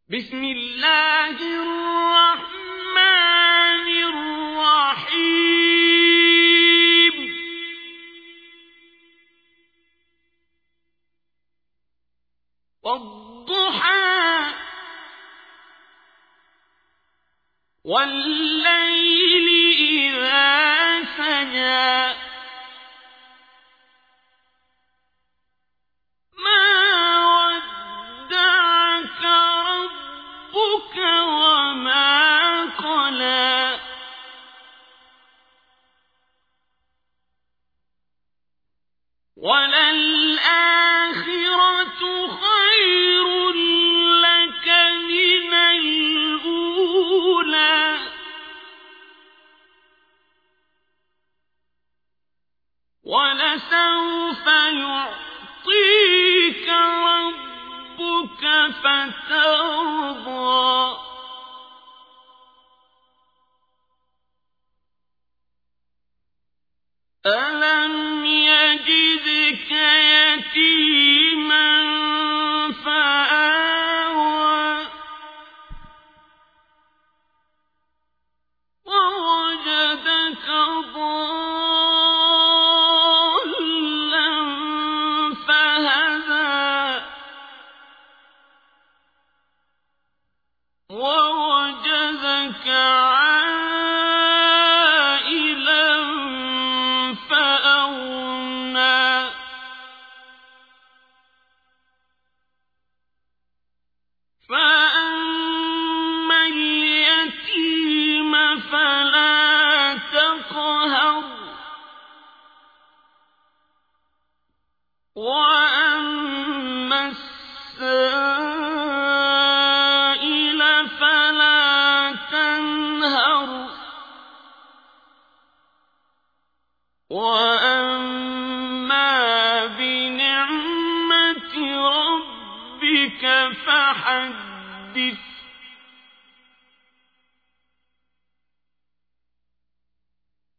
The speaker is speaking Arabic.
بسم الله الرحمن الرحيم والضحى والليل إذا سجى وما قلى وللآخرة خير لك من الأولى ولسوف يعطيك ربك فترضى ألم يجدك يتيما فآوى ووجدك ضالا فهدى ووجدك فأما اليتيم فلا تقهر وأما السائل فلا تنهر وأما بنعمة ربك فحدث